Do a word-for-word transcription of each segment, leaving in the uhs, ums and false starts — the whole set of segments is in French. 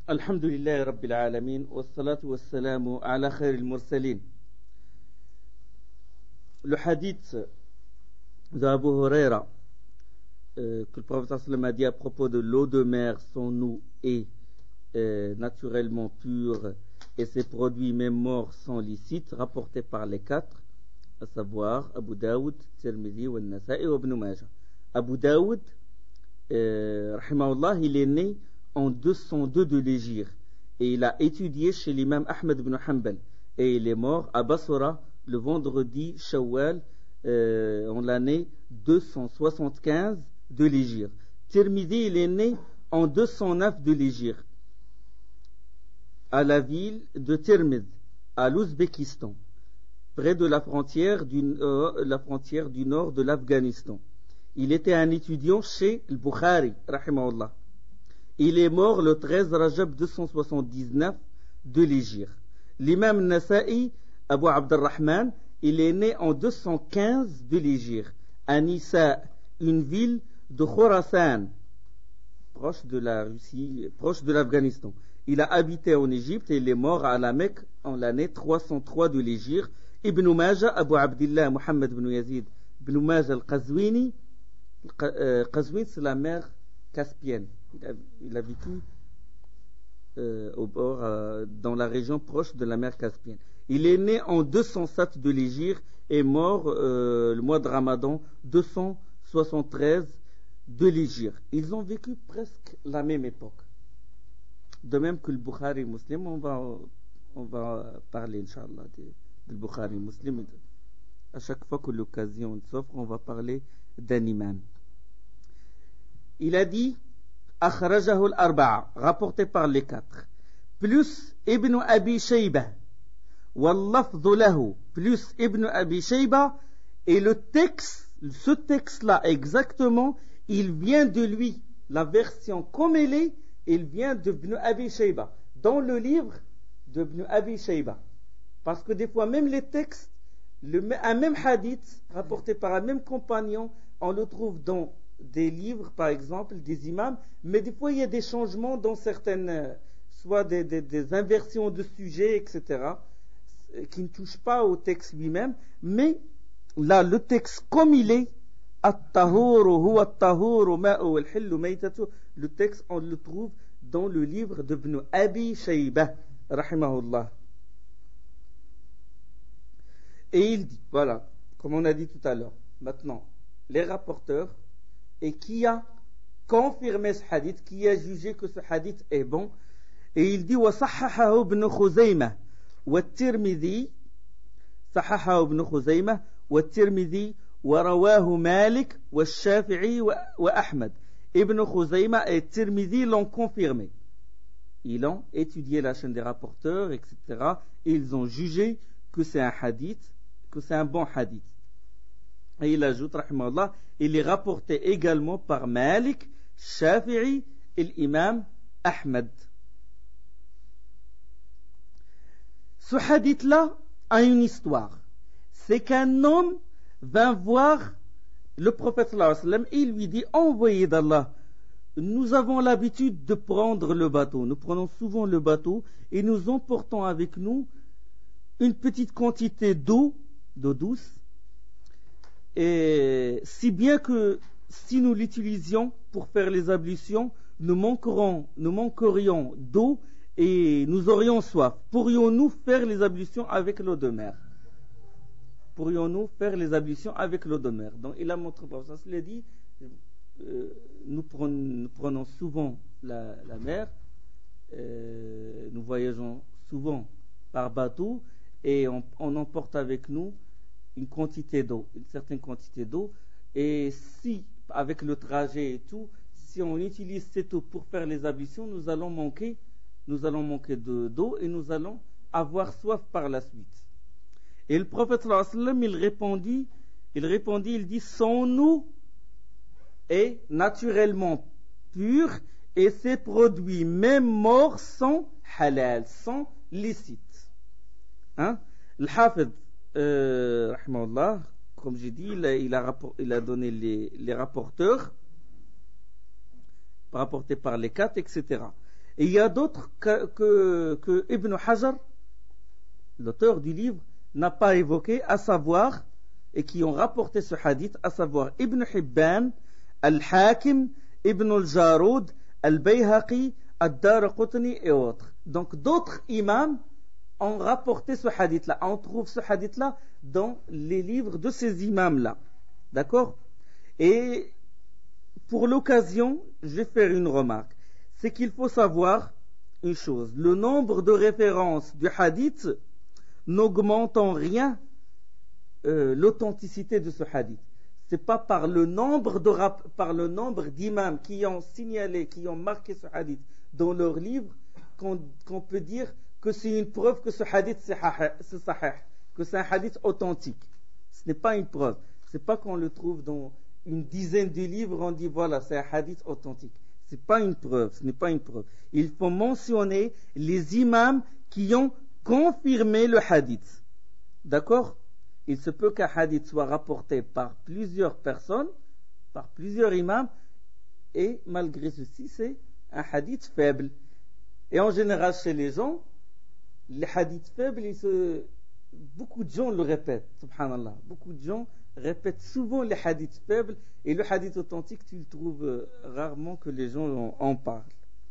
الحمد لله رب العالمين والصلاة والسلام على خير المرسلين. Le hadith d'Abu Huraira euh, que le prophète sallam a dit à propos de l'eau de mer, son eau est euh, naturellement pure et ses produits même morts sont licites, rapportés par les quatre, à savoir Abu Daoud, Tirmidhi, Nasa'i et Ibn Majah. Abu Daoud, euh, rahimahullah, il est né en deux cent deux de l'Hégire et il a étudié chez l'imam Ahmed ibn Hanbal et il est mort à Basra le vendredi Shawwal euh, en l'année deux cent soixante-quinze de l'Hégire. Tirmidhi, il est né en deux cent neuf de l'Hégire à la ville de Tirmidh à l'Ouzbékistan près de la frontière du, euh, la frontière du nord de l'Afghanistan. Il était un étudiant chez le Bukhari rahimahullah. Il est mort le treize Rajab deux cent soixante-dix-neuf de l'Hégire. L'imam Nasa'i, Abu Abdurrahman, il est né en deux cent quinze de l'Hégire, à Nissa, une ville de Khorasan, proche de la Russie, proche de l'Afghanistan. Il a habité en Égypte et il est mort à la Mecque en l'année trois cent trois de l'Hégire. Ibn Majah, Abu Abdillah, Muhammad ibn Yazid, Ibn Majah al-Qazwini, Qazwin, c'est la mer Caspienne. Il a, il a vécu euh, au bord, euh, dans la région proche de la mer Caspienne. Il est né en deux cent sept de l'Hégire et mort euh, le mois de Ramadan deux cent soixante-treize de l'Hégire. Ils ont vécu presque la même époque. De même que le Bukhari Muslim, on va, on va parler, Inch'Allah, du Bukhari Muslim. À chaque fois que l'occasion s'offre, on va parler d'un imam. Il a dit Akhrajahu al-arba'a, rapporté par les quatre, plus Ibn Abi Shayba, wal-lafdhu lahu, plus Ibn Abi Shayba, et le texte, ce texte-là exactement, il vient de lui, la version comme elle est, il vient d'Ibn Abi Shayba, dans le livre d'Ibn Abi Shayba. Parce que des fois, même les textes, le, un même hadith, rapporté par un même compagnon, on le trouve dans des livres, par exemple, des imams, mais des fois il y a des changements dans certaines, soit des, des, des inversions de sujets, et cetera, qui ne touchent pas au texte lui-même, mais là, le texte comme il est, le texte, on le trouve dans le livre d'Ibn Abi Shayba, rahimahullah. Et il dit, voilà, comme on a dit tout à l'heure, maintenant, les rapporteurs, et qui a confirmé ce hadith, qui a jugé que ce hadith est bon. Et il dit وَصَحَّحَهُ ابْنُ خُزَيْمَةَ وَالتِّرْمِذِي صَحَّحَهُ ابْنُ خُزَيْمَةَ وَالتِّرْمِذِي وَرَوَاهُ مَالِكَ وَالشَّافِعِي وَأَحْمَدَ. Ibn Khuzayma et Tirmidhi l'ont confirmé. Ils ont étudié la chaîne des rapporteurs, et cetera. Et ils ont jugé que c'est un hadith, que c'est un bon hadith. Et il ajoute, rahimahullah, il est rapporté également par Malik, Shafi'i et l'imam Ahmed. Ce hadith-là a une histoire. C'est qu'un homme vint voir le prophète sallallahu alayhi wa sallam et il lui dit, envoyé d'Allah, nous avons l'habitude de prendre le bateau. Nous prenons souvent le bateau et nous emportons avec nous une petite quantité d'eau, d'eau douce, et si bien que si nous l'utilisions pour faire les ablutions, nous manquerons, nous manquerions d'eau et nous aurions soif. Pourrions-nous faire les ablutions avec l'eau de mer? Pourrions-nous faire les ablutions avec l'eau de mer? Donc il a montré, il a dit, euh, nous, prenons, nous prenons souvent la, la mer, euh, nous voyageons souvent par bateau et on, on emporte avec nous une quantité d'eau, une certaine quantité d'eau, et si, avec le trajet et tout, si on utilise cette eau pour faire les ablutions, nous allons manquer, nous allons manquer de, d'eau et nous allons avoir soif par la suite. Et le prophète sallallahu alayhi wa sallam, il répondit, il répondit, il dit, son eau est naturellement pure et ses produits, même morts, sont halal, sont licites. Hein? Le Hafid, Euh, comme j'ai dit, il a, il a, rapport, il a donné les, les rapporteurs rapportés par les quatre, et cetera. Et il y a d'autres que, que, que Ibn Hajar, l'auteur du livre, n'a pas évoqué, à savoir, et qui ont rapporté ce hadith, à savoir Ibn Hibban, Al-Hakim, Ibn al-Jarud, Al-Bayhaqi, Ad-Daraqutni et autres. Donc d'autres imams ont rapporté ce hadith-là. On trouve ce hadith-là dans les livres de ces imams-là. D'accord? Et pour l'occasion, je vais faire une remarque. C'est qu'il faut savoir une chose. Le nombre de références du hadith n'augmente en rien euh, l'authenticité de ce hadith. C'est pas par le nombre de rap- par le nombre d'imams qui ont signalé, qui ont marqué ce hadith dans leurs livres qu'on, qu'on peut dire que c'est une preuve que ce hadith c'est, c'est sahih, que c'est un hadith authentique. Ce n'est pas une preuve. C'est pas qu'on le trouve dans une dizaine de livres, on dit voilà, c'est un hadith authentique. C'est pas une preuve, ce n'est pas une preuve. Il faut mentionner les imams qui ont confirmé le hadith. D'accord? Il se peut qu'un hadith soit rapporté par plusieurs personnes, par plusieurs imams, et malgré ceci, c'est un hadith faible. Et en général, chez les gens, les hadiths faibles, ils se... beaucoup de gens le répètent, subhanallah. Beaucoup de gens répètent souvent les hadiths faibles, et le hadith authentique, tu le trouves rarement que les gens en, en parlent.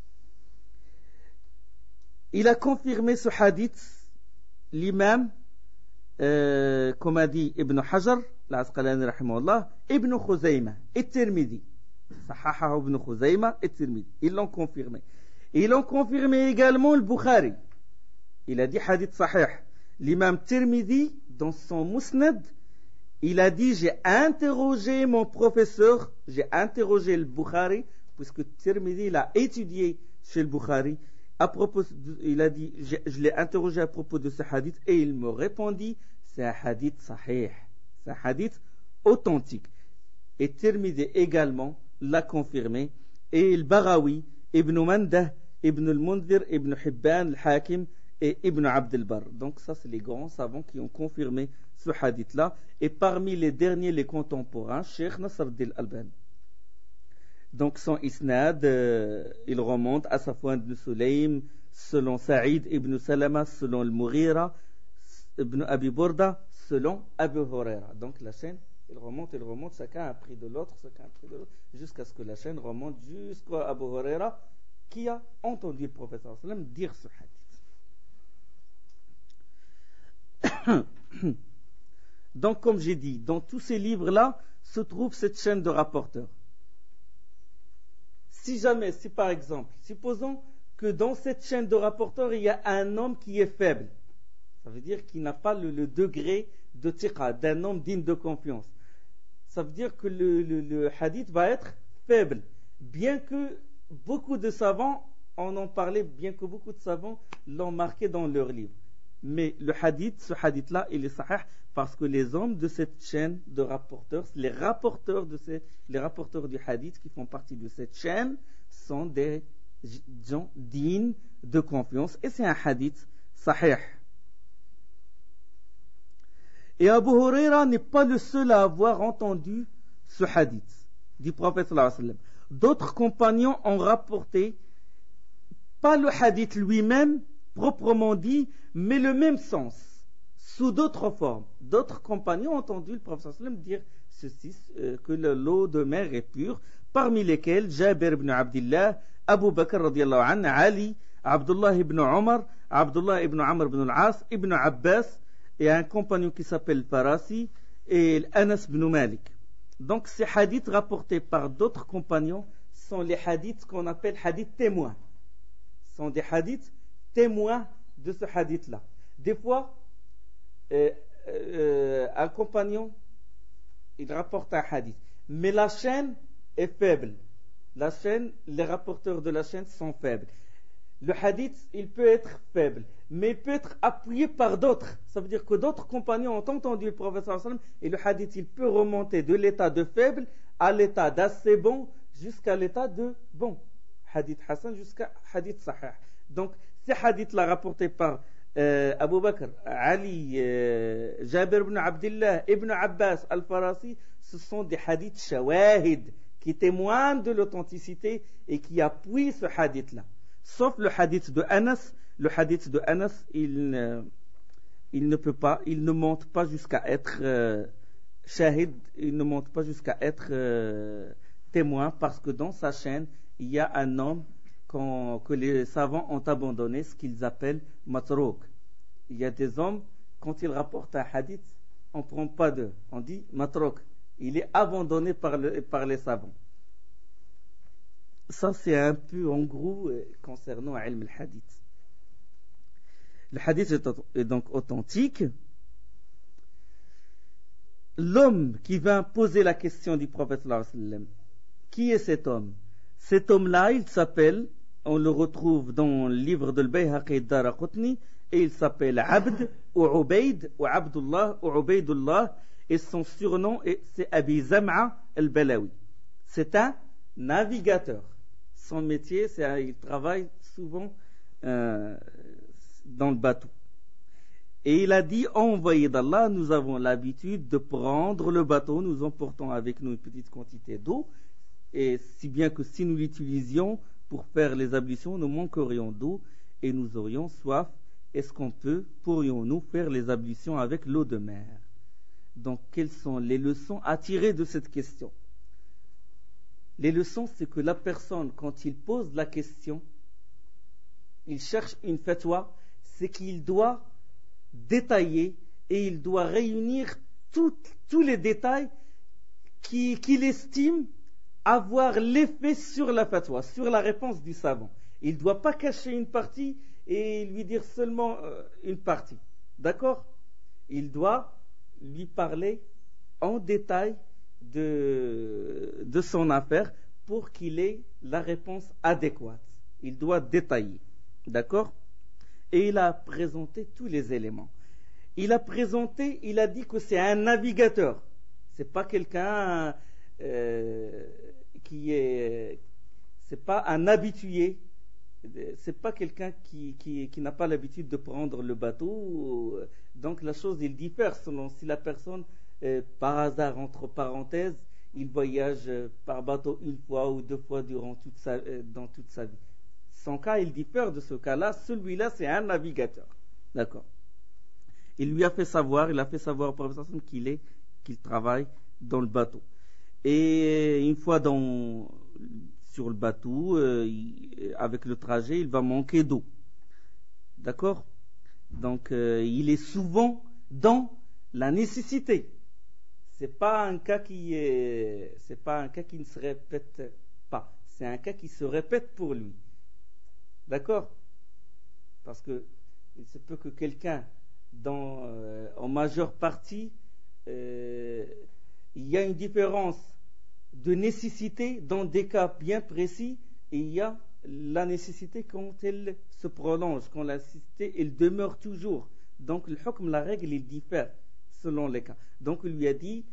Il a confirmé ce hadith, l'imam, euh, comme a dit Ibn Hajar, l'Asqalani rahimahullah, Ibn Khuzayma et Tirmidhi. Sahaha Ibn Khuzayma et Tirmidhi. Ils l'ont confirmé. Ils l'ont confirmé également le Bukhari. Il a dit hadith sahih. L'imam Tirmidhi, dans son Musnad, il a dit, j'ai interrogé mon professeur, j'ai interrogé le Bukhari, puisque Tirmidhi, il a étudié chez le Bukhari. À propos, de, il a dit, je, je l'ai interrogé à propos de ce hadith, et il me répondit, c'est un hadith sahih, c'est un hadith authentique. Et Tirmidhi également l'a confirmé, et le Barawi, Ibn Mandah, Ibn al-Mundhir, Ibn Hibban, al-Hakim, et Ibn Abd al-Barr. Donc ça, c'est les grands savants qui ont confirmé ce hadith-là. Et parmi les derniers, les contemporains, Cheikh Nasr al-Albani. Donc son isnad, euh, il remonte à Safwan ibn Sulaym, selon Saïd ibn Salama, selon al-Mughira, ibn Abi Burda, selon Abu Huraira. Donc la chaîne, il remonte, il remonte, chacun a pris de l'autre, chacun a pris de l'autre, jusqu'à ce que la chaîne remonte jusqu'à Abu Huraira, qui a entendu le prophète sallallahu alayhi wa sallam dire ce hadith. Donc, comme j'ai dit, dans tous ces livres-là se trouve cette chaîne de rapporteurs. Si jamais, si par exemple, supposons que dans cette chaîne de rapporteurs, il y a un homme qui est faible, ça veut dire qu'il n'a pas le, le degré de tiqa, d'un homme digne de confiance. Ça veut dire que le, le, le hadith va être faible, bien que beaucoup de savants en ont parlé, bien que beaucoup de savants l'ont marqué dans leurs livres. Mais le hadith, ce hadith-là, il est sahih parce que les hommes de cette chaîne de rapporteurs, les rapporteurs, de ces, les rapporteurs du hadith qui font partie de cette chaîne, sont des gens dignes de confiance. Et c'est un hadith sahih. Et Abu Huraira n'est pas le seul à avoir entendu ce hadith du prophète sallallahu alayhi wa sallam. D'autres compagnons ont rapporté, pas le hadith lui-même, proprement dit, mais le même sens, sous d'autres formes. D'autres compagnons ont entendu le prophète sallam dire ceci, euh, que l'eau de mer est pure, parmi lesquels Jabir ibn Abdillah, Abu Bakr radiallahu anhu, Ali, Abdullah ibn Omar, Abdullah ibn Amr ibn al-As, ibn Abbas, et un compagnon qui s'appelle Farasi, et Anas ibn Malik. Donc ces hadiths rapportés par d'autres compagnons sont les hadiths qu'on appelle hadiths témoins. Ce sont des hadiths témoins de ce hadith-là. Des fois, euh, euh, un compagnon, il rapporte un hadith, mais la chaîne est faible. La chaîne, les rapporteurs de la chaîne sont faibles. Le hadith, il peut être faible, mais il peut être appuyé par d'autres. Ça veut dire que d'autres compagnons ont entendu le prophète sallallahu alayhi wa sallam, et le hadith, il peut remonter de l'état de faible à l'état d'assez bon jusqu'à l'état de bon. Hadith Hassan jusqu'à hadith Sahih. Donc, ces hadiths-là rapportés par euh, Abu Bakr, Ali, euh, Jabir ibn Abdillah, Ibn Abbas, Al-Farasi, ce sont des hadiths shawahid qui témoignent de l'authenticité et qui appuient ce hadith-là. Sauf le hadith de Anas. Le hadith de Anas, il, euh, il ne peut pas, il ne monte pas jusqu'à être euh, shahid, il ne monte pas jusqu'à être euh, témoin, parce que dans sa chaîne, il y a un homme que les savants ont abandonné, ce qu'ils appellent matrouk. Il y a des hommes, quand ils rapportent un hadith, on ne prend pas d'eux, on dit matrouk. Il est abandonné par, le, par les savants. Ça, c'est un peu en gros euh, concernant ilm al-hadith. Le hadith est, est donc authentique. L'homme qui vint poser la question du prophète sallallahu alayhi wa sallam, qui est cet homme? Cet homme-là, il s'appelle, on le retrouve dans le livre de Al-Bayhaqi et Daraqutni, et il s'appelle Abd ou Ubayd ou Abdullah ou Ubaydullah, et son surnom c'est Abi Zam'a al-Balawi. C'est un navigateur. Son métier, c'est un, il travaille souvent euh, dans le bateau. Et il a dit, envoyé d'Allah, nous avons l'habitude de prendre le bateau, nous emportons avec nous une petite quantité d'eau, et si bien que si nous l'utilisions pour faire les ablutions, nous manquerions d'eau et nous aurions soif. Est-ce qu'on peut, pourrions-nous faire les ablutions avec l'eau de mer? Donc, quelles sont les leçons à tirer de cette question? Les leçons, c'est que la personne, quand il pose la question, il cherche une fatwa, c'est qu'il doit détailler et il doit réunir tout, tous les détails qui, qu'il estime avoir l'effet sur la fatwa, sur la réponse du savant. Il ne doit pas cacher une partie et lui dire seulement euh, une partie. D'accord? Il doit lui parler en détail de, de son affaire pour qu'il ait la réponse adéquate. Il doit détailler. D'accord? Et il a présenté tous les éléments. Il a présenté, il a dit que c'est un navigateur. C'est pas quelqu'un euh, qui est, c'est pas un habitué. C'est pas quelqu'un qui, qui, qui n'a pas l'habitude de prendre le bateau. Donc la chose, il diffère selon si la personne, euh, par hasard, entre parenthèses, il voyage par bateau une fois ou deux fois durant toute sa, euh, dans toute sa vie. Son cas, il diffère de ce cas-là. Celui-là, c'est un navigateur. D'accord. Il lui a fait savoir, il a fait savoir au professeur qu'il est, qu'il travaille dans le bateau. Et une fois dans, sur le bateau, euh, il, avec le trajet, il va manquer d'eau. D'accord? Donc, euh, il est souvent dans la nécessité. C'est pas un cas qui est, c'est pas un cas qui ne se répète pas. C'est un cas qui se répète pour lui. D'accord? Parce que il se peut que quelqu'un, dans, euh, en majeure partie, euh, il y a une différence de nécessité dans des cas bien précis, et il y a la nécessité quand elle se prolonge, quand la nécessité elle demeure toujours. Donc le hukm, la règle, il diffère selon les cas. Donc il lui a dit,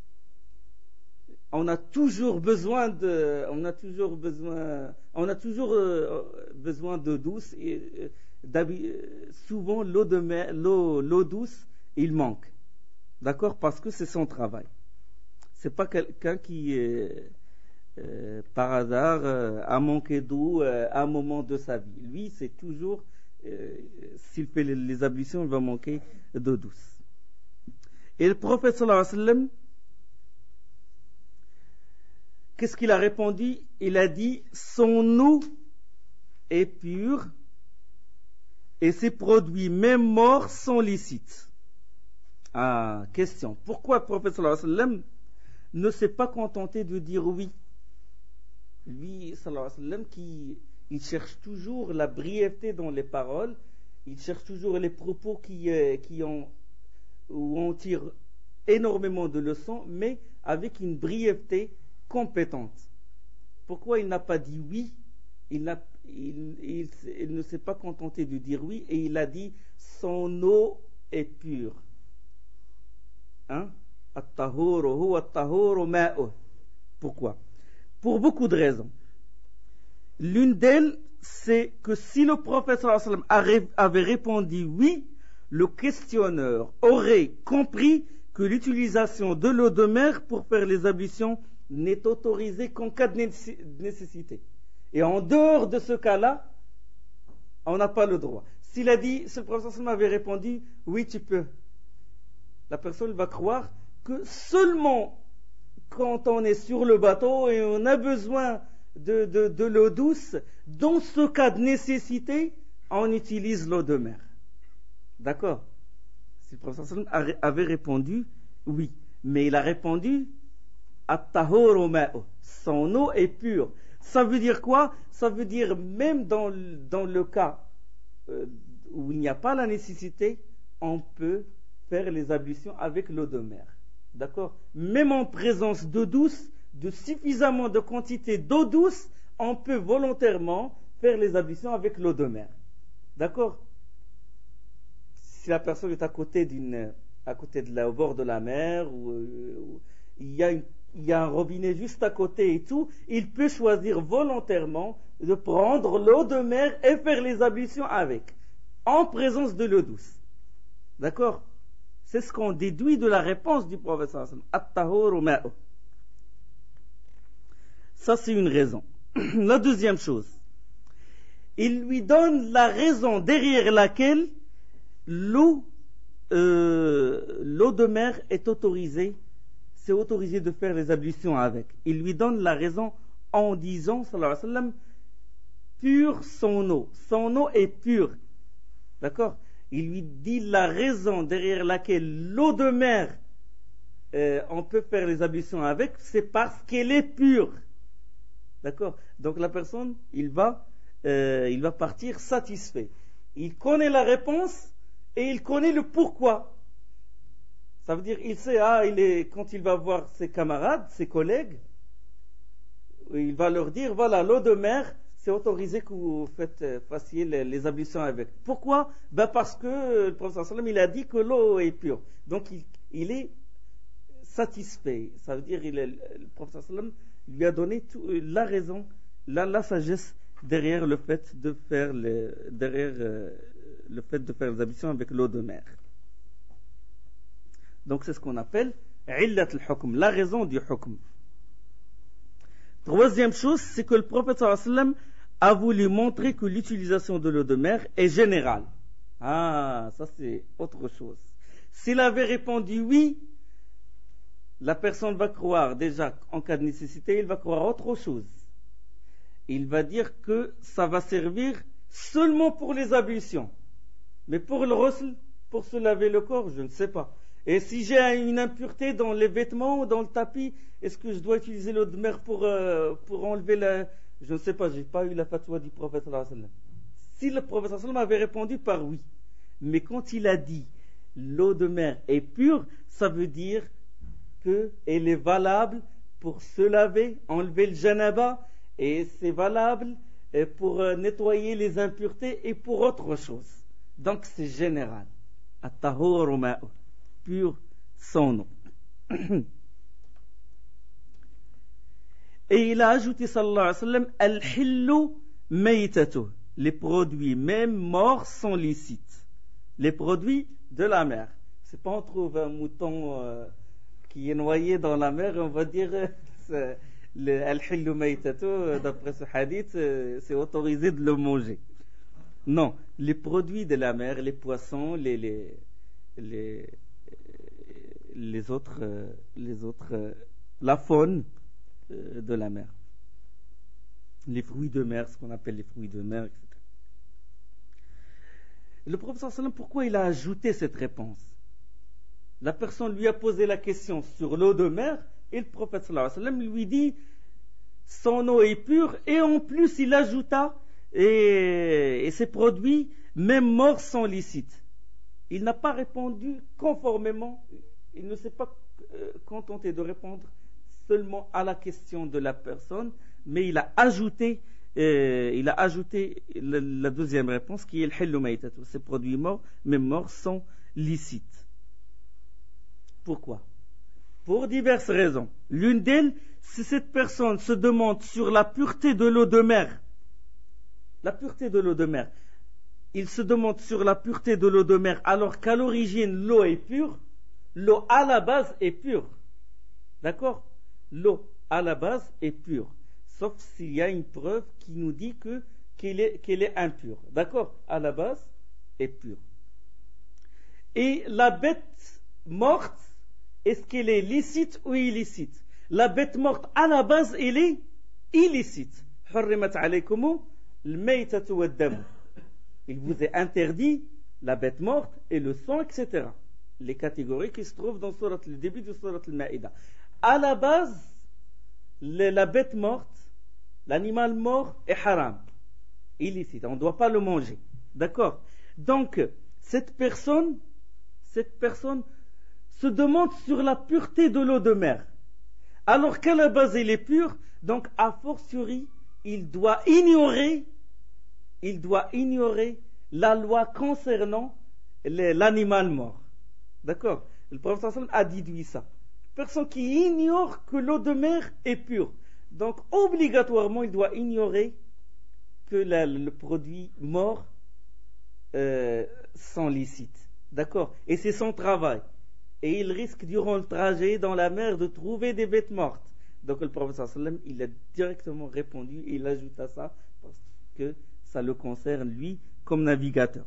on a toujours besoin de, on a toujours besoin, on a toujours euh, besoin d'eau douce. Et euh, souvent l'eau de mer, l'eau, l'eau douce, il manque, d'accord, parce que c'est son travail. C'est pas quelqu'un qui, euh, euh, par hasard, euh, a manqué d'eau euh, à un moment de sa vie. Lui, c'est toujours, euh, s'il fait les, les ablutions, il va manquer d'eau douce. Et le prophète sallallahu alayhi wa sallam, qu'est-ce qu'il a répondu? Il a dit, son eau est pure et ses produits, même morts, sont licites. Ah, question. Pourquoi le prophète sallallahu alayhi wa sallam ne s'est pas contenté de dire oui? Lui, sallallahu alayhi wa sallam, qui il cherche toujours la brièveté dans les paroles, il cherche toujours les propos qui, euh, qui ont, où on tire énormément de leçons, mais avec une brièveté compétente. Pourquoi il n'a pas dit oui? Il, n'a, il, il, il ne s'est pas contenté de dire oui, et il a dit son eau est pure. Hein? Pourquoi? Pour beaucoup de raisons. L'une d'elles, c'est que si le prophète sallallahu alayhi wa sallam avait répondu oui, le questionneur aurait compris que l'utilisation de l'eau de mer pour faire les ablutions n'est autorisée qu'en cas de nécessité. Et en dehors de ce cas-là, on n'a pas le droit. S'il a dit, si le prophète sallam avait répondu, oui, tu peux, la personne va croire que seulement quand on est sur le bateau et on a besoin de, de, de l'eau douce, dans ce cas de nécessité, on utilise l'eau de mer. D'accord? Si le prophète sallam avait répondu, oui, mais il a répondu, at-tahuru ma'u, son eau est pure. Ça veut dire quoi? Ça veut dire même dans, dans le cas euh, où il n'y a pas la nécessité, on peut faire les ablutions avec l'eau de mer. D'accord? Même en présence d'eau douce, de suffisamment de quantité d'eau douce, on peut volontairement faire les ablutions avec l'eau de mer. D'accord? Si la personne est à côté d'une, à côté de la, au bord de la mer, ou, ou il y a une il y a un robinet juste à côté et tout, il peut choisir volontairement de prendre l'eau de mer et faire les ablutions avec, en présence de l'eau douce. D'accord? C'est ce qu'on déduit de la réponse du prophète sallallahu alayhi wa sallam. At-tahuru ma'u. Ça, c'est une raison. La deuxième chose, il lui donne la raison derrière laquelle l'eau, euh, l'eau de mer est autorisée. C'est autorisé de faire les ablutions avec. Il lui donne la raison en disant, sallallahu alayhi wa sallam, pure son eau. Son eau est pure. D'accord? Il lui dit la raison derrière laquelle l'eau de mer, euh, on peut faire les ablutions avec, c'est parce qu'elle est pure. D'accord? Donc la personne, il va, euh, il va partir satisfait. Il connaît la réponse et il connaît le pourquoi. Ça veut dire, il sait, ah, il est, quand il va voir ses camarades, ses collègues, il va leur dire, voilà, l'eau de mer, c'est autorisé que vous faites, fassiez les, les ablutions avec. Pourquoi? Ben parce que le prophète sallam, il a dit que l'eau est pure. Donc, il, il est satisfait. Ça veut dire, il est, le prophète sallam lui a donné tout, la raison, la, la sagesse derrière le fait de faire les, derrière euh, le fait de faire les ablutions avec l'eau de mer. Donc c'est ce qu'on appelle illat al-hukm, la raison du hukm. Troisième chose, c'est que le prophète sallallahu alayhi wa sallam a voulu montrer que l'utilisation de l'eau de mer est générale. Ah, ça c'est autre chose. S'il avait répondu oui, la personne va croire déjà en cas de nécessité, il va croire autre chose. Il va dire que ça va servir seulement pour les ablutions. Mais pour le ghusl, pour se laver le corps, je ne sais pas. Et si j'ai une impureté dans les vêtements ou dans le tapis, est-ce que je dois utiliser l'eau de mer pour, euh, pour enlever la... Je ne sais pas, je n'ai pas eu la fatwa du prophète sallallahu alayhi wa sallam. Si le prophète sallallahu alayhi wa sallam avait répondu par oui, mais quand il a dit l'eau de mer est pure, ça veut dire qu'elle est valable pour se laver, enlever le janaba, et c'est valable pour nettoyer les impuretés et pour autre chose. Donc c'est général. At-tahuru ma'u, pur son eau. Et il a ajouté sallallahu alayhi wa sallam al-hillu maytatu, les produits même morts sont licites. Les produits de la mer. C'est pas on trouve un mouton euh, qui est noyé dans la mer et on va dire euh, le al-hillu maytatu, d'après ce hadith, euh, c'est autorisé de le manger. Non, les produits de la mer, les poissons, les les les, les autres euh, les autres euh, la faune euh, de la mer, les fruits de mer, ce qu'on appelle les fruits de mer, et cetera. Le prophète sallallahu alayhi wa sallam, pourquoi il a ajouté cette réponse? La personne lui a posé la question sur l'eau de mer et le prophète sallallahu alayhi wa sallam lui dit son eau est pure, et en plus il ajouta et, et ces produits même morts sont licites. Il n'a pas répondu conformément, il ne s'est pas euh, contenté de répondre seulement à la question de la personne, mais il a ajouté euh, il a ajouté la, la deuxième réponse qui est le hillu maytatu, ces produits morts même morts sont licites. Pourquoi? Pour diverses raisons. L'une d'elles, si cette personne se demande sur la pureté de l'eau de mer, la pureté de l'eau de mer, il se demande sur la pureté de l'eau de mer alors qu'à l'origine l'eau est pure, l'eau à la base est pure. D'accord? L'eau à la base est pure. Sauf s'il y a une preuve qui nous dit que, qu'il est, qu'il est impur. D'accord? À la base, est pur. Et la bête morte, est-ce qu'elle est licite ou illicite? La bête morte, à la base, elle est illicite. حرمت عليكم الميتة والدم. Il vous est interdit la bête morte et le sang, et cetera. Les catégories qui se trouvent dans surat, le début de surat al-Ma'ida. À la base, le, la bête morte, l'animal mort est haram, illicite. On ne doit pas le manger. D'accord? Donc, cette personne, cette personne se demande sur la pureté de l'eau de mer. Alors qu'à la base, elle est pure, donc a fortiori, il doit ignorer, il doit ignorer la loi concernant les, l'animal mort. D'accord? Le prophète a déduit ça. Personne qui ignore que l'eau de mer est pure. Donc, obligatoirement, il doit ignorer que la, le produit mort euh, sont licites. D'accord? Et c'est son travail. Et il risque, durant le trajet dans la mer, de trouver des bêtes mortes. Donc, le prophète il a directement répondu et il ajoute à ça parce que ça le concerne, lui, comme navigateur.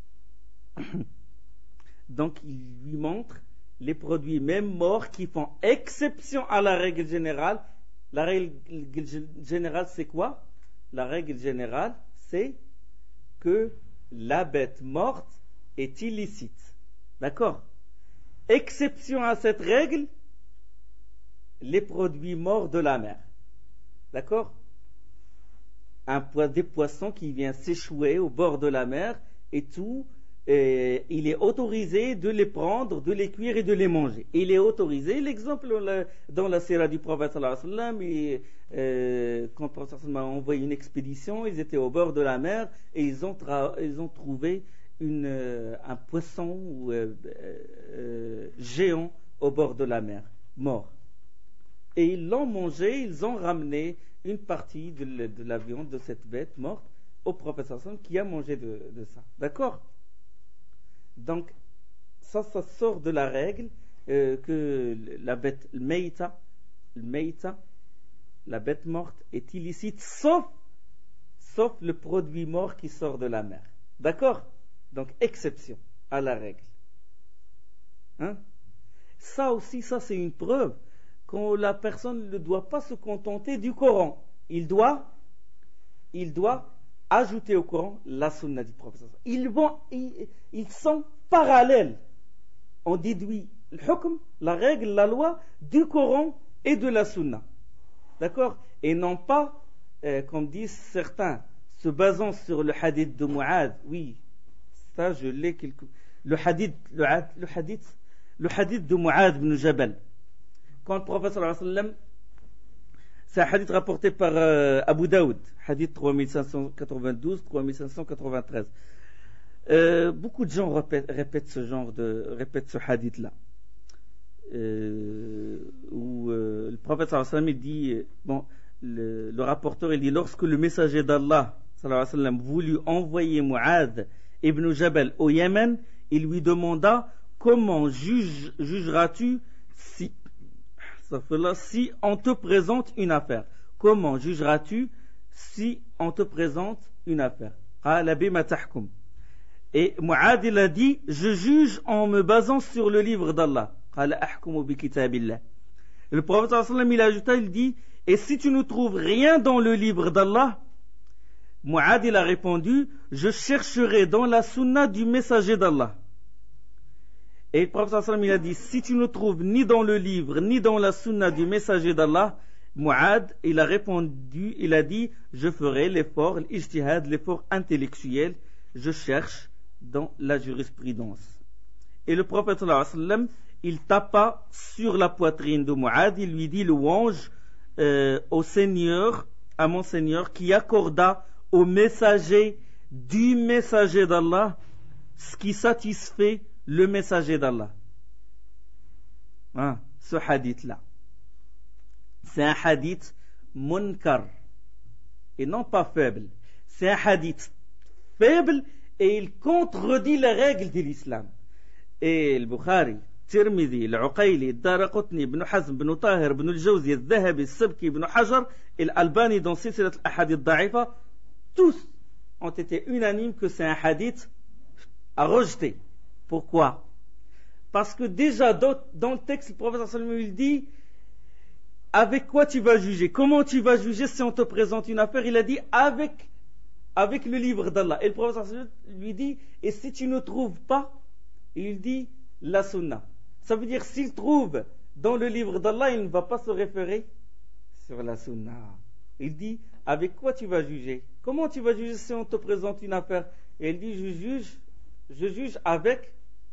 Donc, il lui montre les produits même morts qui font exception à la règle générale. La règle générale, c'est quoi? La règle générale, c'est que la bête morte est illicite. D'accord? Exception à cette règle, les produits morts de la mer. D'accord? Un, des poissons qui viennent s'échouer au bord de la mer et tout, et il est autorisé de les prendre, de les cuire et de les manger. Il est autorisé, l'exemple dans la sira du prophète sallallahu alayhi wa sallam, et, euh, quand le prophète sallallahu alayhi wa sallam a envoyé une expédition, ils étaient au bord de la mer et ils ont, tra- ils ont trouvé une, euh, un poisson euh, euh, géant au bord de la mer, mort. Et ils l'ont mangé, ils ont ramené une partie de, le, de la viande de cette bête morte au prophète sallallahu alayhi wa sallam qui a mangé de, de ça. D'accord? Donc, ça, ça sort de la règle euh, que la bête, le meïta, le meïta, la bête morte est illicite, sauf, sauf le produit mort qui sort de la mer. D'accord? Donc, exception à la règle. Hein? Ça aussi, ça c'est une preuve que la personne ne doit pas se contenter du Coran. Il doit, il doit ajouter au Coran la sunna du prophète. Ils vont, ils, ils sont parallèles. On déduit le hukm, la règle, la loi du Coran et de la sunna. D'accord? Et non pas, euh, comme disent certains, se basant sur le hadith de Mu'adh. Oui, ça je l'ai quelque... Le hadith, le, le hadith, le hadith de Mu'adh ibn Jabal. Quand le prophète sallallahu alayhi wa sallam, c'est un hadith rapporté par euh, Abu Daoud, hadith trois mille cinq cent quatre-vingt-douze trois mille cinq cent quatre-vingt-treize. Euh, beaucoup de gens répètent, répètent ce genre de répètent ce hadith là euh, où euh, le prophète sallallahu alayhi wa sallam il dit bon le, le rapporteur il dit lorsque le messager d'Allah sallallahu alayhi wa sallam voulut envoyer Mu'adh ibn Jabal au Yémen, il lui demanda comment juge, jugeras-tu si si on te présente une affaire? Comment jugeras-tu si on te présente une affaire? Et Mu'adh il a dit, je juge en me basant sur le livre d'Allah. Le prophète sallallahu il ajouta, il dit, et si tu ne trouves rien dans le livre d'Allah? Mu'adh il a répondu, je chercherai dans la sunna du messager d'Allah. Et le prophète sallallahu il a dit, si tu ne trouves ni dans le livre, ni dans la sunna du messager d'Allah, Mu'adh, il a répondu, il a dit, je ferai l'effort, l'ijtihad, l'effort intellectuel, je cherche dans la jurisprudence. Et le prophète sallallahu alayhi wa sallam, il tapa sur la poitrine de Mu'adh, il lui dit, louange euh, au Seigneur, à mon Seigneur, qui accorda au messager du messager d'Allah ce qui satisfait le messager d'Allah. Hein, ce hadith-là. C'est un hadith munkar. Et non pas faible. C'est un hadith faible et il contredit les règles de l'islam. Et le Bukhari, Tirmidhi, l'Uqayli, Daraqutni, Ibn Hazm, Ibn Tahir, Ibn al-Jawzi, al-Dhahabi, al-Sabki, Ibn Hajar et l'Albani dans Silsilat al-Ahadith da'ifa, tous ont été unanimes que c'est un hadith à rejeter. Pourquoi? Parce que déjà dans, dans le texte, le prophète sallallahu alayhi wa sallam il dit avec quoi tu vas juger? Comment tu vas juger si on te présente une affaire? Il a dit avec, avec le livre d'Allah. Et le prophète sallallahu alayhi wa sallam lui dit et si tu ne trouves pas, il dit la sunna. Ça veut dire s'il trouve dans le livre d'Allah, il ne va pas se référer sur la sunna. Il dit avec quoi tu vas juger? Comment tu vas juger si on te présente une affaire? Et il dit je juge, je juge avec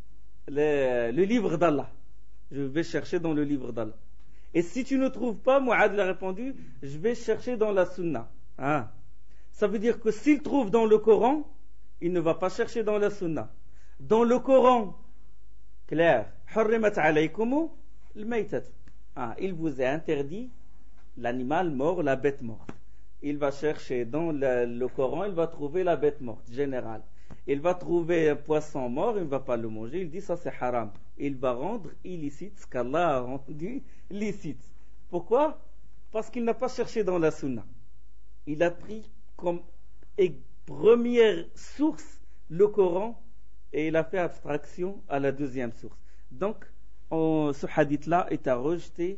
le, le livre d'Allah. Je vais chercher dans le livre d'Allah. Et si tu ne trouves pas, Mu'adh a répondu, je vais chercher dans la sunna. Ah. Ça veut dire que s'il trouve dans le Coran, il ne va pas chercher dans la sunna. Dans le Coran, clair, حرمت عليكم الميتة. Ah, il vous est interdit l'animal mort, la bête morte. Il va chercher dans le, le Coran, il va trouver la bête morte, générale. Il va trouver un poisson mort, il ne va pas le manger, il dit ça c'est haram. Il va rendre illicite ce qu'Allah a rendu licite. Pourquoi? Parce qu'il n'a pas cherché dans la sunna. Il a pris comme première source le Coran et il a fait abstraction à la deuxième source. Donc, on, ce hadith-là est à rejeter.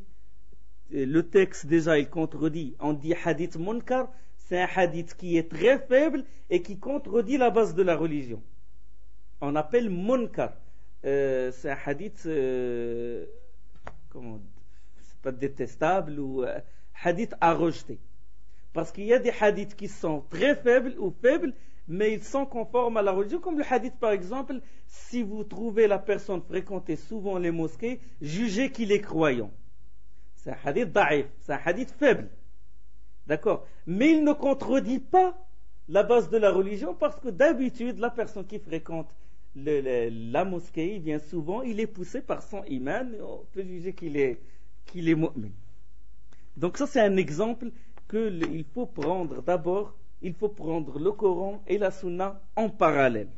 Le texte déjà il contredit. On dit hadith munkar, c'est un hadith qui est très faible et qui contredit la base de la religion. On appelle munkar. Euh, c'est un hadith, euh, comment, c'est pas détestable ou euh, hadith à rejeter. Parce qu'il y a des hadiths qui sont très faibles ou faibles, mais ils sont conformes à la religion. Comme le hadith par exemple, si vous trouvez la personne fréquenter souvent les mosquées, jugez qu'il est croyant. C'est un hadith da'if, c'est un hadith faible. D'accord? Mais il ne contredit pas la base de la religion parce que d'habitude, la personne qui fréquente le, le, la mosquée, il vient souvent, il est poussé par son iman, on peut juger qu'il est, qu'il est mu'min. Donc ça c'est un exemple qu'il faut prendre d'abord, il faut prendre le Coran et la Sunna en parallèle.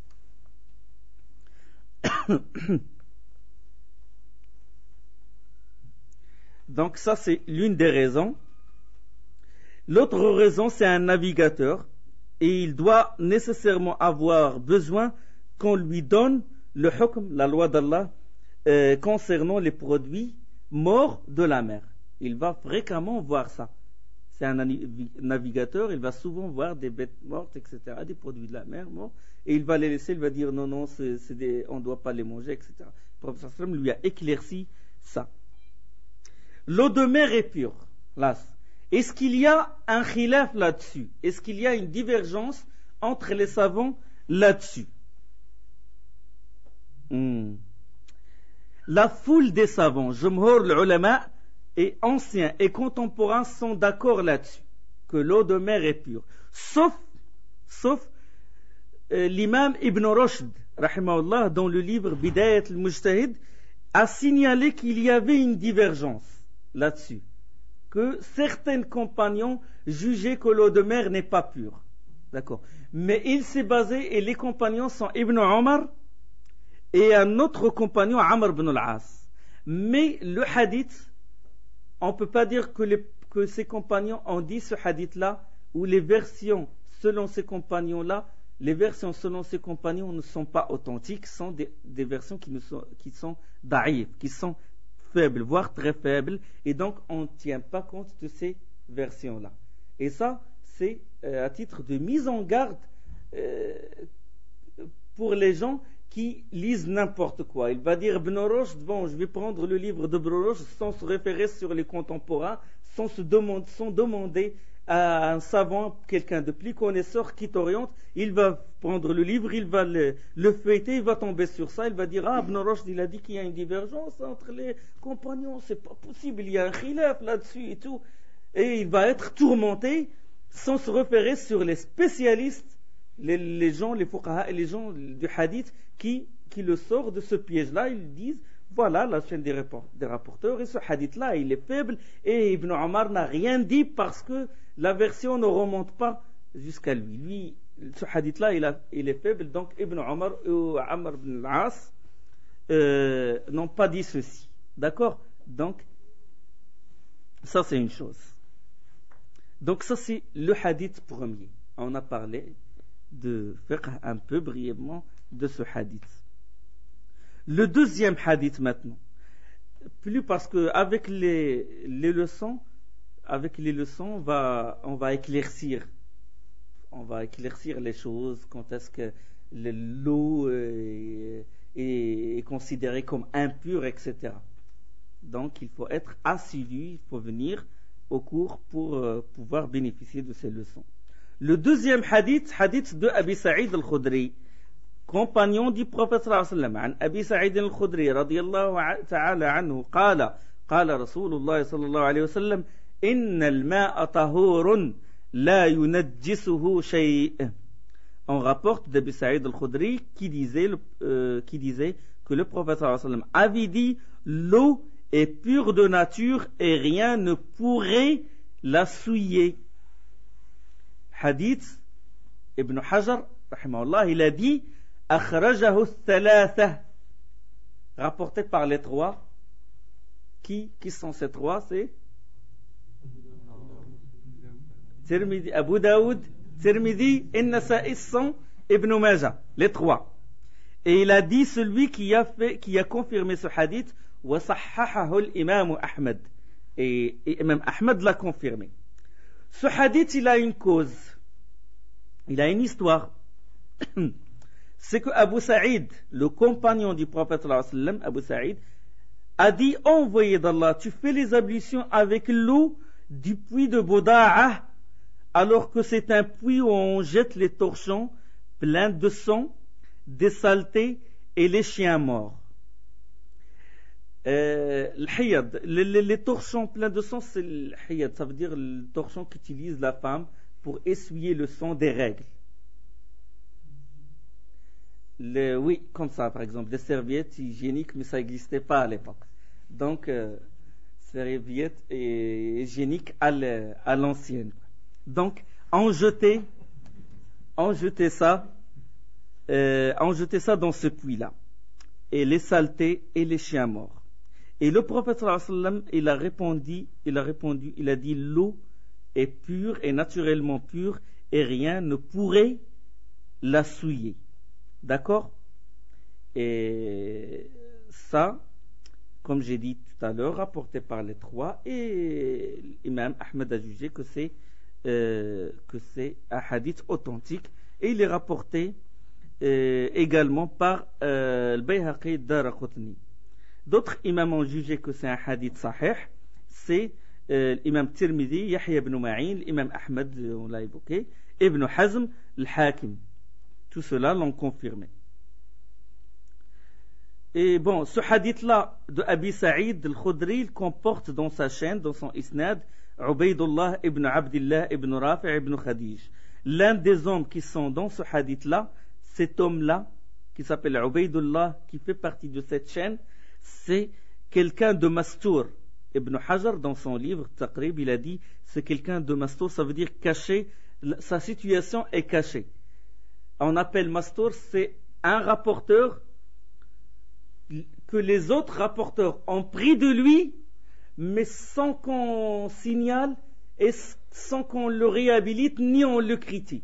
Donc ça c'est l'une des raisons. L'autre raison c'est un navigateur et il doit nécessairement avoir besoin qu'on lui donne le hukm, la loi d'Allah euh, concernant les produits morts de la mer. Il va fréquemment voir ça. C'est un navigateur, il va souvent voir des bêtes mortes, et cetera, des produits de la mer morts, et il va les laisser, il va dire non, non, c'est, c'est des, on ne doit pas les manger, et cetera. Le prophète sallam lui a éclairci ça. L'eau de mer est pure. Là. Est-ce qu'il y a un khilaf là-dessus? Est-ce qu'il y a une divergence entre les savants là-dessus? hmm. La foule des savants, jumhur l'ulama, et anciens et contemporains sont d'accord là-dessus, que l'eau de mer est pure. Sauf, sauf euh, l'imam Ibn Rushd, rahimahullah, dans le livre Bidayat al-Mujtahid, a signalé qu'il y avait une divergence là-dessus, que certains compagnons jugeaient que l'eau de mer n'est pas pure. D'accord. Mais il s'est basé, et les compagnons sont Ibn Omar et un autre compagnon, Amr ibn al-As. Mais le hadith, on ne peut pas dire que, les, que ces compagnons ont dit ce hadith-là, ou les versions selon ces compagnons-là, les versions selon ces compagnons ne sont pas authentiques, sont des, des versions qui, ne sont, qui sont da'if, qui sont faibles, voire très faibles, et donc on ne tient pas compte de ces versions-là. Et ça, c'est euh, à titre de mise en garde euh, pour les gens qui lisent n'importe quoi. Il va dire Ibn Rushd, bon, je vais prendre le livre de Ibn Rushd sans se référer sur les contemporains, sans se demander, sans demander à un savant, quelqu'un de plus connaisseur qui t'oriente, il va prendre le livre, il va le, le feuilleter, il va tomber sur ça, il va dire ah, Ibn Rushd, il a dit qu'il y a une divergence entre les compagnons, c'est pas possible, il y a un khilaf là-dessus et tout. Et il va être tourmenté sans se référer sur les spécialistes, les, les gens, les fuqaha et les gens du hadith qui, qui le sortent de ce piège-là. Ils disent voilà la chaîne des, rapport, des rapporteurs et ce hadith-là il est faible et Ibn Omar n'a rien dit parce que la version ne remonte pas jusqu'à lui. Lui, ce hadith-là il, a, il est faible, donc Ibn Omar ou Amr ibn al-As euh, n'ont pas dit ceci. D'accord? Donc, ça c'est une chose. Donc ça c'est le hadith premier. On a parlé de fiqh un peu brièvement de ce hadith. Le deuxième hadith maintenant, plus parce que avec les, les leçons, avec les leçons, on va, on va éclaircir, on va éclaircir les choses. Quand est-ce que l'eau est, est, est considérée comme impure, et cetera. Donc, il faut être assidu, il faut venir au cours pour euh, pouvoir bénéficier de ces leçons. Le deuxième hadith, hadith de Abi Sa'id al-Khudri, compagnon du prophète sallallahu alayhi wa sallam. عن أبي سعيد الخدري رضي الله تعالى عنه قال قال رسول الله صلى الله عليه وسلم إن الماء طهور لا ينجسه شيء. On rapporte d'Abi Sa'id al-Khudri qui disait, euh, qui disait que le prophète sallallahu alayhi wa sallam avait dit l'eau est pure de nature et rien ne pourrait la souiller. Hadith Ibn Hajar rahimahullah, il a dit أخرجه الثلاثة, rapporté par les trois. Qui, qui sont ces trois? C'est Tirmidhi, Abu Daoud, Tirmidhi, An-Nasa'i, Ibn Majah, les trois. Et il a dit celui qui a fait, qui a confirmé ce hadith, وصححه الإمام أحمد, et, et même Ahmed l'a confirmé. Ce hadith, il a une cause, il a une histoire. C'est que Abu Sa'id, le compagnon du prophète sallallahu alayhi wa sallam, Abu Sa'id, a dit, envoyé d'Allah, tu fais les ablutions avec l'eau du puits de Boda'a, alors que c'est un puits où on jette les torchons pleins de sang, des saletés et les chiens morts. Euh, le les, les, les torchons pleins de sang, c'est le hiyad, ça veut dire le torchon qu'utilise la femme pour essuyer le sang des règles. Le, oui, comme ça, par exemple, des serviettes hygiéniques, mais ça n'existait pas à l'époque. Donc, euh, serviettes hygiéniques à l'ancienne. Donc, on jetait, on jetait ça, euh, on jetait ça dans ce puits-là, et les saletés et les chiens morts. Et le prophète sallallahu alayhi wa sallam, il a répondu, il a répondu, il a dit l'eau est pure et naturellement pure, et rien ne pourrait la souiller. D'accord? Et ça, comme j'ai dit tout à l'heure, rapporté par les trois, et l'imam Ahmed a jugé que c'est euh, que c'est un hadith authentique, et il est rapporté euh, également par euh, le Bayhaqi Daraqutni. D'autres imams ont jugé que c'est un hadith sahih, c'est euh, l'imam Tirmidhi, Yahya ibn Ma'in, l'imam Ahmed, on l'a évoqué, Ibn Hazm, al-Hakim. Tout cela l'ont confirmé. Et bon, ce hadith-là de Abi Sa'id al-Khudri, il comporte dans sa chaîne, dans son isnad, Ubaydullah ibn Abdillah ibn Rafi' ibn Khadij. L'un des hommes qui sont dans ce hadith-là, cet homme-là, qui s'appelle Ubaydullah, qui fait partie de cette chaîne, c'est quelqu'un de Mastour. Ibn Hajar, dans son livre Taqrib, il a dit, c'est quelqu'un de Mastour, ça veut dire caché, sa situation est cachée. On appelle Mastour, c'est un rapporteur que les autres rapporteurs ont pris de lui, mais sans qu'on signale et sans qu'on le réhabilite ni on le critique.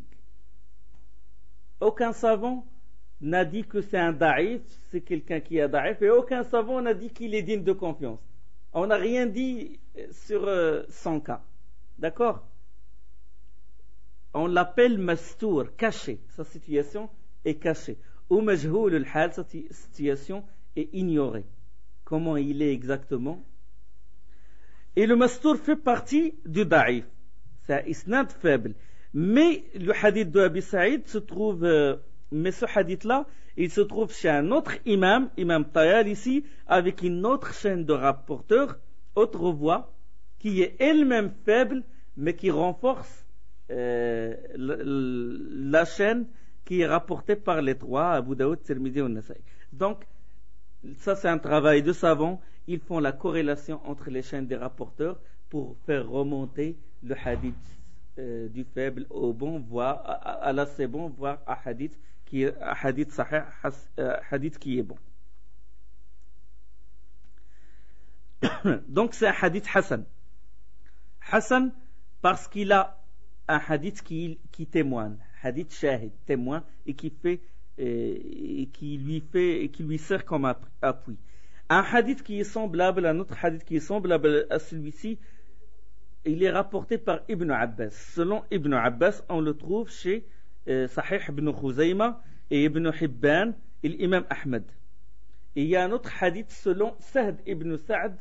Aucun savant n'a dit que c'est un da'if, c'est quelqu'un qui est da'if, et aucun savant n'a dit qu'il est digne de confiance. On n'a rien dit sur euh, son cas. D'accord? On l'appelle mastour, caché. Sa situation est cachée. Ou majhoul al-hal, sa situation est ignorée. Comment il est exactement? Et le mastour fait partie du da'if. C'est un isnad faible. Mais le hadith de Abi Sa'id se trouve, euh, mais ce hadith-là, il se trouve chez un autre imam, imam Tayalisi, avec une autre chaîne de rapporteurs, autre voix, qui est elle-même faible, mais qui renforce Euh, la, la chaîne qui est rapportée par les trois, Abu Daoud, Tirmidhi et An-Nasa'i. Donc, ça c'est un travail de savants. Ils font la corrélation entre les chaînes des rapporteurs pour faire remonter le hadith euh, du faible au bon, voire à, à l'assez bon, voire à hadith qui est à hadith sahih, euh, hadith qui est bon. Donc c'est un hadith Hassan. Hassan parce qu'il a un hadith qui, qui témoigne. hadith shahid, témoin, et qui fait, et qui lui fait, et qui lui sert comme appui. Un hadith qui est semblable, un autre hadith qui est semblable à celui-ci, il est rapporté par Ibn Abbas. Selon Ibn Abbas, on le trouve chez euh, Sahih ibn Khuzayma et Ibn Hibban et l'imam Ahmed. Et il y a un autre hadith selon Sahl ibn Sa'd,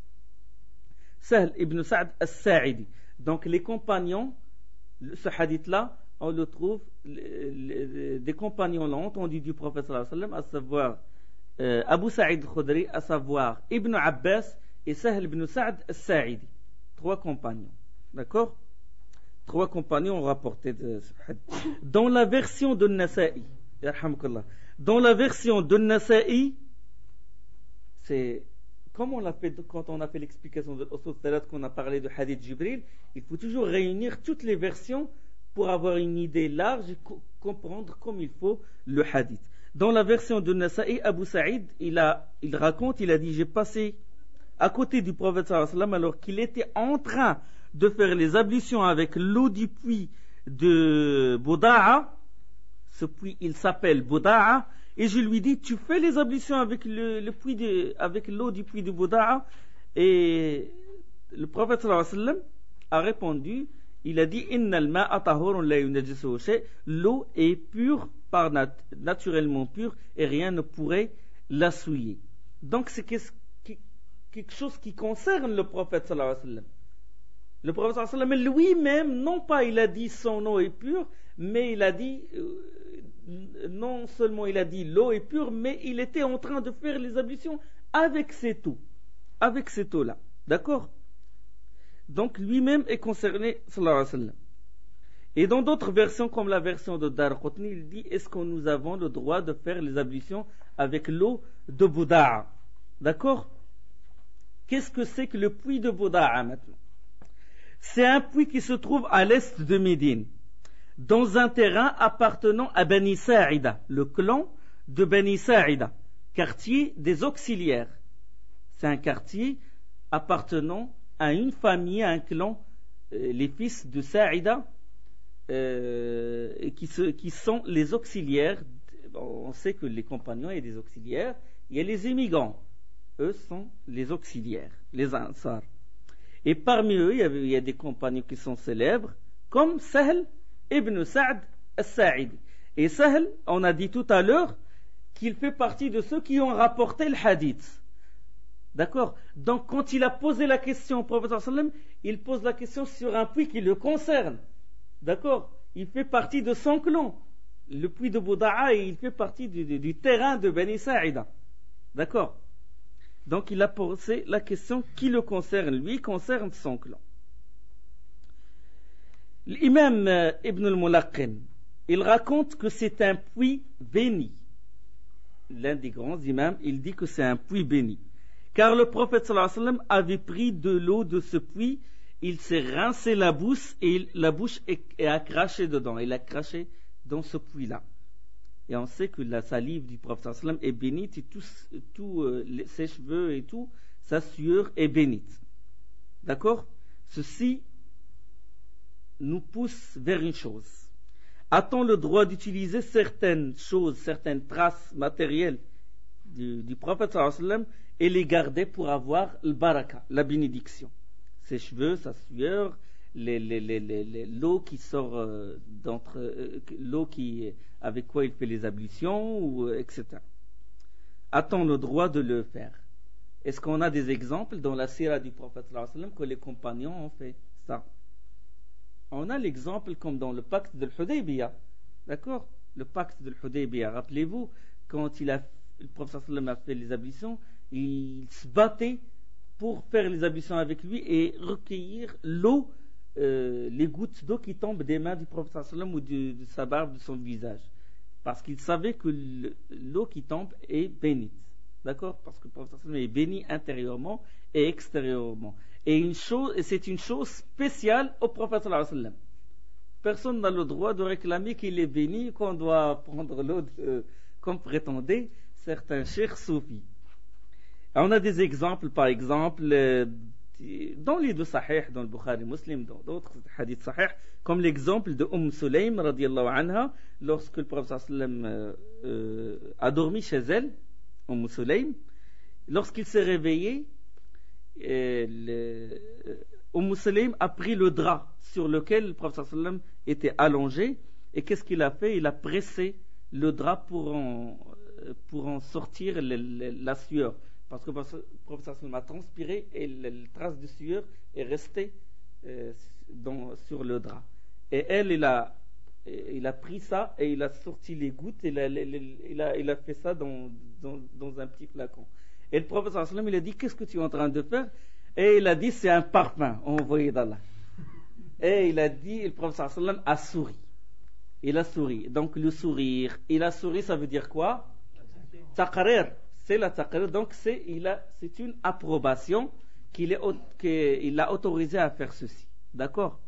Sahl ibn Sa'd as-Sa'idi. Donc les compagnons, ce hadith-là, on le trouve, les, les, des compagnons l'ont entendu du prophète sallallahu alayhi wa sallam, à savoir euh, Abu Sa'id al-Khudri, à savoir Ibn Abbas et Sahl ibn Sa'd as-Sa'idi. Trois compagnons. D'accord? Trois compagnons ont rapporté de ce hadith. Dans la version de Nasa'i, dans la version de Nasa'i, c'est comme on l'a fait quand on a fait l'explication de l'Usul Thalatha, qu'on a parlé de hadith Jibril, il faut toujours réunir toutes les versions pour avoir une idée large et co- comprendre comme il faut le hadith. Dans la version de Nasa'i, Abu Sa'id, il, a, il raconte, il a dit, j'ai passé à côté du prophète sallallahu alayhi wa sallam alors qu'il était en train de faire les ablutions avec l'eau du puits de Buda'a. Ce puits, il s'appelle Buda'a. Et je lui dis, tu fais les ablutions avec, le, le puits de, avec l'eau du puits de Buda'a? Et le prophète sallallahu alayhi wa sallam a répondu, il a dit, Innal ma'a tahurun la yunajjisuhu shay. L'eau est pure, par nat- naturellement pure, et rien ne pourrait la souiller. Donc c'est qu'est-ce quelque chose qui concerne le prophète sallallahu alayhi wa sallam. Le prophète sallallahu alayhi wa sallam lui-même, non pas il a dit son eau est pure, mais il a dit, euh, non seulement il a dit l'eau est pure, mais il était en train de faire les ablutions avec cette eau. Avec cette eau-là. D'accord? Donc lui-même est concerné sallallahu alayhi wa sallam. Et dans d'autres versions, comme la version de Daraqutni, il dit, est-ce que nous avons le droit de faire les ablutions avec l'eau de Buda'a? D'accord? Qu'est-ce que c'est que le puits de Buda'a maintenant? C'est un puits qui se trouve à l'est de Médine, dans un terrain appartenant à Bani Sa'ida, le clan de Bani Sa'ida, quartier des auxiliaires. C'est un quartier appartenant à une famille, à un clan, euh, les fils de Sa'ida, euh, qui, se, qui sont les auxiliaires. On sait que les compagnons, il y a des auxiliaires, il y a les immigrants. Eux sont les auxiliaires, les ansar. Et parmi eux, il y, a, il y a des compagnons qui sont célèbres, comme Sahl ibn Sa'd as-Sa'idi. Et Sahl, on a dit tout à l'heure qu'il fait partie de ceux qui ont rapporté le hadith. D'accord? Donc, quand il a posé la question au prophète sallallahu alayhi wa sallam, il pose la question sur un puits qui le concerne. D'accord? Il fait partie de son clan. Le puits de Buda'a, il fait partie du, du, du terrain de Bani Sa'ida. D'accord? Donc il a posé la question qui le concerne, lui concerne son clan. L'imam Ibn al-Mulaqqin, il raconte que c'est un puits béni. L'un des grands imams, il dit que c'est un puits béni. Car le prophète sallallahu alayhi wa sallam avait pris de l'eau de ce puits, il s'est rincé la bouche et la bouche et, et a craché dedans. Il a craché dans ce puits-là. Et on sait que la salive du prophète sallallahu alayhi wa sallam est bénite, et tout, tout euh, les, ses cheveux et tout, sa sueur est bénite. D'accord? Ceci nous pousse vers une chose. A-t-on le droit d'utiliser certaines choses, certaines traces matérielles du, du prophète sallallahu alayhi wa sallam et les garder pour avoir le baraka, la bénédiction? Ses cheveux, sa sueur, les, les, les, les, l'eau qui sort euh, d'entre euh, l'eau qui avec quoi il fait les ablutions, ou, et cetera. A-t-on le droit de le faire? Est-ce qu'on a des exemples dans la sira du prophète sallallahu alayhi wa sallam que les compagnons ont fait ça? On a l'exemple comme dans le pacte de l'Hudaybiyah. D'accord? Le pacte de l'Hudaybiyah. Rappelez-vous, quand il a, le prophète sallallahu alayhi wa sallam a fait les ablutions, il se battait pour faire les ablutions avec lui et recueillir l'eau, euh, les gouttes d'eau qui tombent des mains du prophète sallallahu alayhi wa sallam ou de, de sa barbe, de son visage. Parce qu'il savait que le, l'eau qui tombe est bénite. D'accord? Parce que le prophète sallallahu alayhi wa sallam est béni intérieurement et extérieurement. Et, une chose, et c'est une chose spéciale au prophète sallallahu alayhi wa sallam. Personne n'a le droit de réclamer qu'il est béni, qu'on doit prendre l'eau de, comme prétendaient certains cheikhs soufis. On a des exemples, par exemple, euh, dans les deux sahih, dans le Bukhari Muslim, dans d'autres hadiths sahih, comme l'exemple de Umm Sulaym radiallahu anha, lorsque le prophète sallam euh, euh, a dormi chez elle, Umm Sulaym, lorsqu'il s'est réveillé, euh, le, euh, Umm Sulaym a pris le drap sur lequel le prophète sallam était allongé, et qu'est-ce qu'il a fait? Il a pressé le drap pour en, pour en sortir le, le, la sueur. Parce que le prophète sallam a transpiré et la trace de sueur est restée euh, dans, sur le drap. Et elle, il a, il a pris ça et il a sorti les gouttes et il a, il a, il a fait ça dans, dans, dans un petit flacon. Et le prophète sallam, il a dit, qu'est-ce que tu es en train de faire? Et il a dit, c'est un parfum envoyé d'Allah. Et il a dit, le prophète sallam a souri. Il a souri. Donc le sourire, il a souri, ça veut dire quoi? Taqrir. C'est la taqrir. Donc c'est, il a, c'est une approbation qu'il est, qu'il a autorisé à faire ceci. D'accord?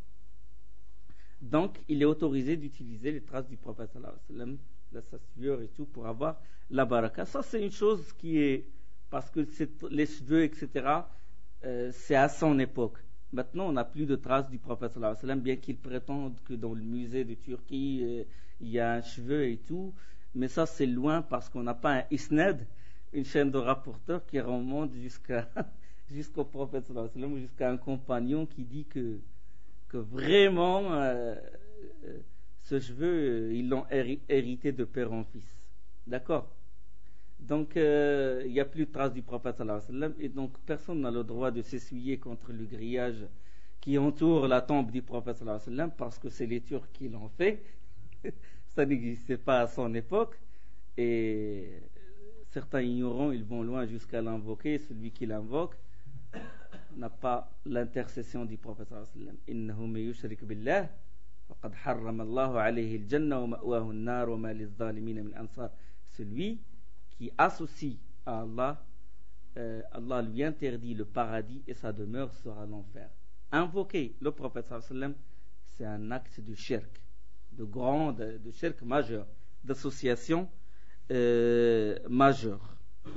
Donc il est autorisé d'utiliser les traces du prophète sallallahu alayhi wa sallam, la sa sueur et tout, pour avoir la baraka. Ça c'est une chose qui est, parce que c'est, les cheveux, et cetera, euh, c'est à son époque. Maintenant, on n'a plus de traces du prophète sallallahu alayhi wa sallam, bien qu'il prétende que dans le musée de Turquie, euh, il y a un cheveu et tout. Mais ça, c'est loin parce qu'on n'a pas un isnad, une chaîne de rapporteurs qui remonte jusqu'à, jusqu'au prophète sallallahu alayhi wa sallam, ou jusqu'à un compagnon qui dit que, que vraiment, euh, euh, ce cheveu, euh, ils l'ont hérité de père en fils. D'accord? Donc, euh, il n'y a plus de traces du prophète sallallahu alayhi wa sallam, et donc personne n'a le droit de s'essuyer contre le grillage qui entoure la tombe du prophète sallallahu alayhi wa sallam, parce que c'est les Turcs qui l'ont fait. Ça n'existait pas à son époque, et certains ignorants, ils vont loin jusqu'à l'invoquer. Celui qui l'invoque n'a pas l'intercession du prophète sallallahu alayhi wa sallam. Innahu man yushrik billah faqad harrama Allahu alayhi al-janna wa ma'wahu an-nar wa ma liz-zalimin min ansar. Celui qui associe à Allah, euh, Allah lui interdit le paradis et sa demeure sera l'enfer. Invoquer le prophète sallallahu alayhi wa sallam, c'est un acte de shirk, de grand, de, de shirk majeur, d'association euh, majeure.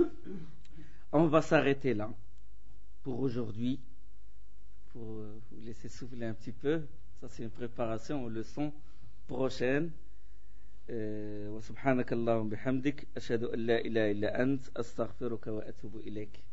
On va s'arrêter là pour aujourd'hui, pour euh, vous laisser souffler un petit peu. Ça, c'est une préparation aux leçons prochaines. وسبحانك اللهم بحمدك أشهد أن لا إله إلا أنت أستغفرك وأتوب إليك.